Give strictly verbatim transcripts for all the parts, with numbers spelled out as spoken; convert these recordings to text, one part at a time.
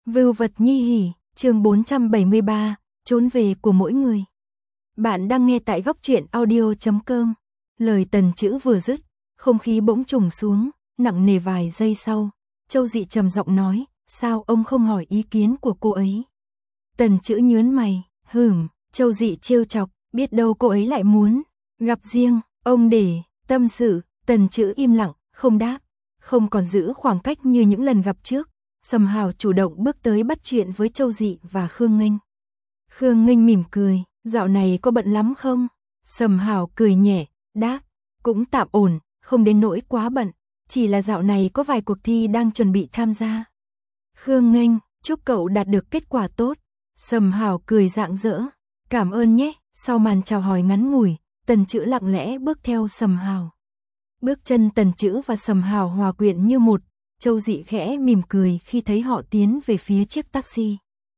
Vưu vật nhi hỉ, chương bốn trăm bảy mươi ba, trốn về của mỗi người. Bạn đang nghe tại góc truyện audio chấm com. Lời Tần Chữ vừa dứt, không khí bỗng trùng xuống, nặng nề vài giây sau, Châu Dị trầm giọng nói, sao ông không hỏi ý kiến của cô ấy? Tần Chữ nhớn mày, hừm, Châu Dị trêu chọc, biết đâu cô ấy lại muốn gặp riêng, ông để tâm sự. Tần Chữ im lặng, không đáp, không còn giữ khoảng cách như những lần gặp trước. Sầm Hào chủ động bước tới bắt chuyện với Châu Dị và Khương Nghênh. Khương Nghênh mỉm cười, dạo này có bận lắm không? Sầm Hào cười nhẹ, đáp, cũng tạm ổn, không đến nỗi quá bận, chỉ là dạo này có vài cuộc thi đang chuẩn bị tham gia. Khương Nghênh, chúc cậu đạt được kết quả tốt. Sầm Hào cười rạng rỡ, cảm ơn nhé. Sau màn chào hỏi ngắn ngủi, Tần Chữ lặng lẽ bước theo Sầm Hào. Bước chân Tần Chữ và Sầm Hào hòa quyện như một. Châu Dị khẽ mỉm cười khi thấy họ tiến về phía chiếc taxi.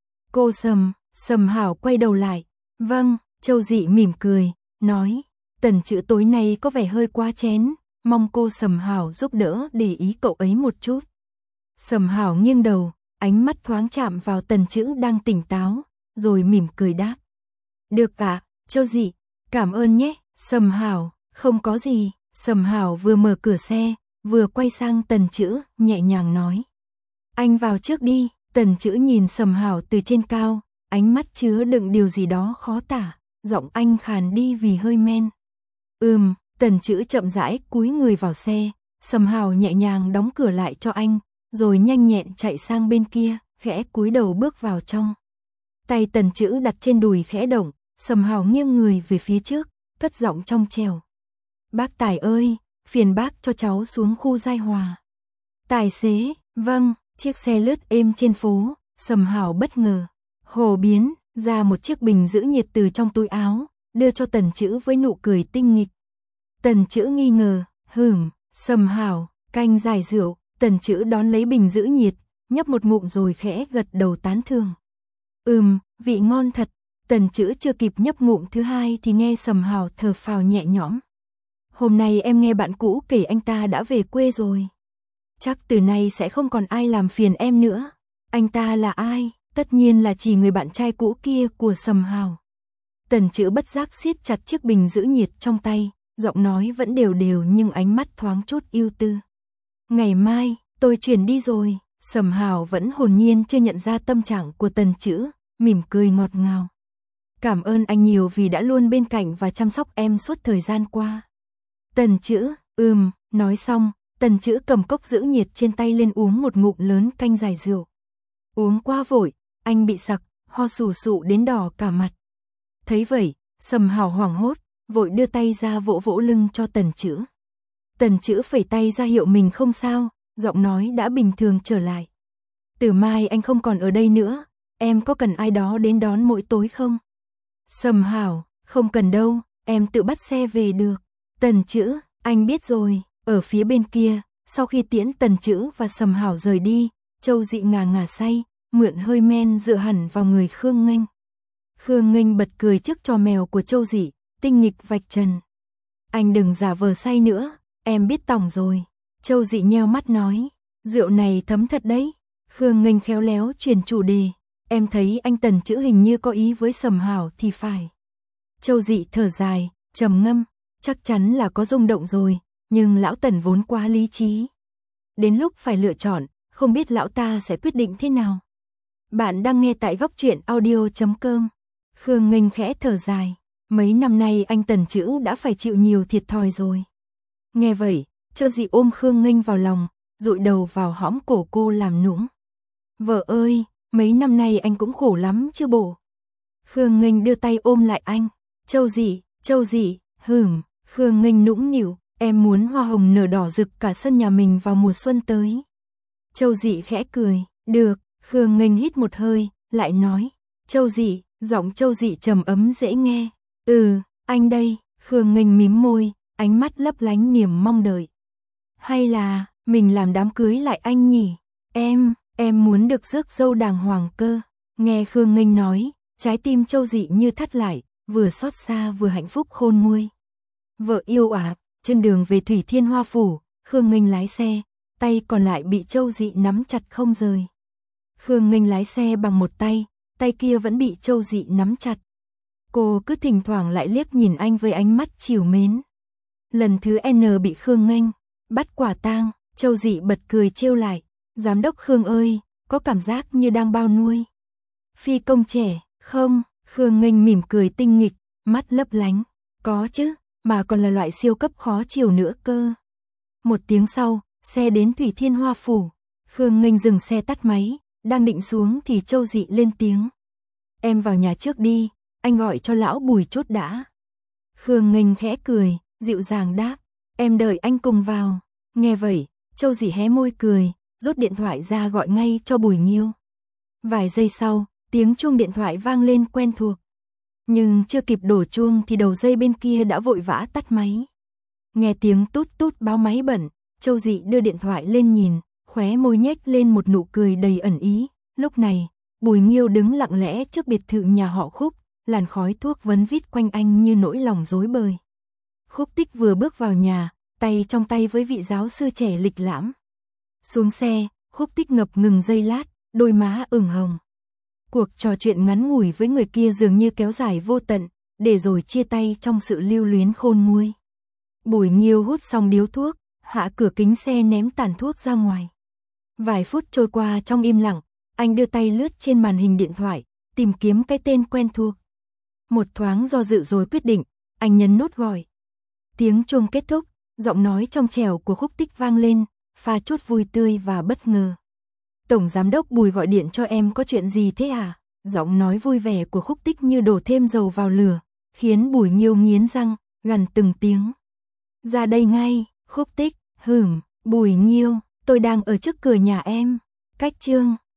Cô Sầm, Sầm Hào quay đầu lại. Vâng, Châu Dị mỉm cười, nói, Tần Chữ tối nay có vẻ hơi quá chén, mong cô Sầm Hào giúp đỡ để ý cậu ấy một chút. Sầm Hào nghiêng đầu, ánh mắt thoáng chạm vào Tần Chữ đang tỉnh táo, rồi mỉm cười đáp. Được ạ, Châu Dị, cảm ơn nhé. Sầm Hào, không có gì. Sầm Hào vừa mở cửa xe, vừa quay sang Tần Chữ, nhẹ nhàng nói. Anh vào trước đi. Tần Chữ nhìn Sầm Hào từ trên cao, ánh mắt chứa đựng điều gì đó khó tả, giọng anh khàn đi vì hơi men. Ừm, Tần Chữ chậm rãi cúi người vào xe, Sầm Hào nhẹ nhàng đóng cửa lại cho anh, rồi nhanh nhẹn chạy sang bên kia, khẽ cúi đầu bước vào trong. Tay Tần Chữ đặt trên đùi khẽ động, Sầm Hào nghiêng người về phía trước, cất giọng trong trẻo. Bác Tài ơi, phiền bác cho cháu xuống khu Giai Hòa. Tài xế, vâng. Chiếc xe lướt êm trên phố, Sầm Hào bất ngờ. Hồ biến ra một chiếc bình giữ nhiệt từ trong túi áo, đưa cho Tần Chữ với nụ cười tinh nghịch. Tần Chữ nghi ngờ, hừm, Sầm Hào, canh giải rượu. Tần Chữ đón lấy bình giữ nhiệt, nhấp một ngụm rồi khẽ gật đầu tán thưởng. Ừm, vị ngon thật. Tần Chữ chưa kịp nhấp ngụm thứ hai thì nghe Sầm Hào thở phào nhẹ nhõm. Hôm nay em nghe bạn cũ kể anh ta đã về quê rồi. Chắc từ nay sẽ không còn ai làm phiền em nữa. Anh ta là ai? Tất nhiên là chỉ người bạn trai cũ kia của Sầm Hào. Tần Chữ bất giác siết chặt chiếc bình giữ nhiệt trong tay, giọng nói vẫn đều đều nhưng ánh mắt thoáng chút ưu tư. Ngày mai, tôi chuyển đi rồi. Sầm Hào vẫn hồn nhiên chưa nhận ra tâm trạng của Tần Chữ, mỉm cười ngọt ngào. Cảm ơn anh nhiều vì đã luôn bên cạnh và chăm sóc em suốt thời gian qua. Tần Chữ, ừm, nói xong, Tần Chữ cầm cốc giữ nhiệt trên tay lên uống một ngụm lớn canh giải rượu. Uống quá vội, anh bị sặc, ho sù sụ đến đỏ cả mặt. Thấy vậy, Sầm Hào hoảng hốt, vội đưa tay ra vỗ vỗ lưng cho Tần Chữ. Tần Chữ phẩy tay ra hiệu mình không sao, giọng nói đã bình thường trở lại. Từ mai anh không còn ở đây nữa, em có cần ai đó đến đón mỗi tối không? Sầm Hào, không cần đâu, em tự bắt xe về được. Tần Chữ, anh biết rồi. Ở phía bên kia, sau khi tiễn Tần Chữ và Sầm Hào rời đi, Châu Dị ngà ngà say, mượn hơi men dựa hẳn vào người Khương Nghênh. Khương Nghênh bật cười trước trò mèo của Châu Dị, tinh nghịch vạch trần. Anh đừng giả vờ say nữa, em biết tỏng rồi. Châu Dị nheo mắt nói, rượu này thấm thật đấy. Khương Nghênh khéo léo chuyển chủ đề, em thấy anh Tần Chữ hình như có ý với Sầm Hào thì phải. Châu Dị thở dài, trầm ngâm, chắc chắn là có rung động rồi. Nhưng lão Tần vốn quá lý trí. Đến lúc phải lựa chọn, không biết lão ta sẽ quyết định thế nào. Bạn đang nghe tại góc truyện audio chấm com. Khương Nghênh khẽ thở dài. Mấy năm nay anh Tần Chữ đã phải chịu nhiều thiệt thòi rồi. Nghe vậy, Châu Dị ôm Khương Nghênh vào lòng, dụi đầu vào hõm cổ cô làm nũng. Vợ ơi, mấy năm nay anh cũng khổ lắm chứ bộ. Khương Nghênh đưa tay ôm lại anh. Châu Dị, Châu Dị, hừm. Khương Nghênh nũng nịu. Em muốn hoa hồng nở đỏ rực cả sân nhà mình vào mùa xuân tới. Châu Dị khẽ cười, được. Khương Nghênh hít một hơi, lại nói, Châu Dị, giọng Châu Dị trầm ấm dễ nghe. Ừ, anh đây. Khương Nghênh mím môi, ánh mắt lấp lánh niềm mong đợi. Hay là, mình làm đám cưới lại anh nhỉ? Em, em muốn được rước dâu đàng hoàng cơ. Nghe Khương Nghênh nói, trái tim Châu Dị như thắt lại, vừa xót xa vừa hạnh phúc khôn nguôi. Vợ yêu à? Trên đường về Thủy Thiên Hoa Phủ, Khương Nghênh lái xe, tay còn lại bị Châu Dị nắm chặt không rời. Khương Nghênh lái xe bằng một tay, tay kia vẫn bị Châu Dị nắm chặt. Cô cứ thỉnh thoảng lại liếc nhìn anh với ánh mắt trìu mến. Lần thứ N bị Khương Nghênh bắt quả tang, Châu Dị bật cười trêu lại, giám đốc Khương ơi, có cảm giác như đang bao nuôi phi công trẻ, không? Khương Nghênh mỉm cười tinh nghịch, mắt lấp lánh, có chứ, mà còn là loại siêu cấp khó chiều nữa cơ. Một tiếng sau, xe đến Thủy Thiên Hoa Phủ, Khương Nghênh dừng xe tắt máy, đang định xuống thì Châu Dị lên tiếng. Em vào nhà trước đi, anh gọi cho lão Bùi chốt đã. Khương Nghênh khẽ cười, dịu dàng đáp, em đợi anh cùng vào. Nghe vậy, Châu Dị hé môi cười, rút điện thoại ra gọi ngay cho Bùi Nghiêu. Vài giây sau, tiếng chuông điện thoại vang lên quen thuộc. Nhưng chưa kịp đổ chuông thì đầu dây bên kia đã vội vã tắt máy. Nghe tiếng tút tút báo máy bận, Châu Dị đưa điện thoại lên nhìn, khóe môi nhếch lên một nụ cười đầy ẩn ý. Lúc này, Bùi Nghiêu đứng lặng lẽ trước biệt thự nhà họ Khúc, làn khói thuốc vấn vít quanh anh như nỗi lòng rối bời. Khúc Tích vừa bước vào nhà, tay trong tay với vị giáo sư trẻ lịch lãm. Xuống xe, Khúc Tích ngập ngừng giây lát, đôi má ửng hồng. Cuộc trò chuyện ngắn ngủi với người kia dường như kéo dài vô tận, để rồi chia tay trong sự lưu luyến khôn nguôi. Bùi Nghiêu hút xong điếu thuốc, hạ cửa kính xe ném tàn thuốc ra ngoài. Vài phút trôi qua trong im lặng, anh đưa tay lướt trên màn hình điện thoại, tìm kiếm cái tên quen thuộc. Một thoáng do dự rồi quyết định, anh nhấn nút gọi. Tiếng chuông kết thúc, giọng nói trong trẻo của Khúc Tích vang lên, pha chút vui tươi và bất ngờ. Tổng giám đốc Bùi gọi điện cho em có chuyện gì thế à? Giọng nói vui vẻ của Khúc Tích như đổ thêm dầu vào lửa, khiến Bùi Nghiêu nghiến răng, gằn từng tiếng. Ra đây ngay, Khúc Tích, hửm, Bùi Nghiêu, tôi đang ở trước cửa nhà em. Cách chương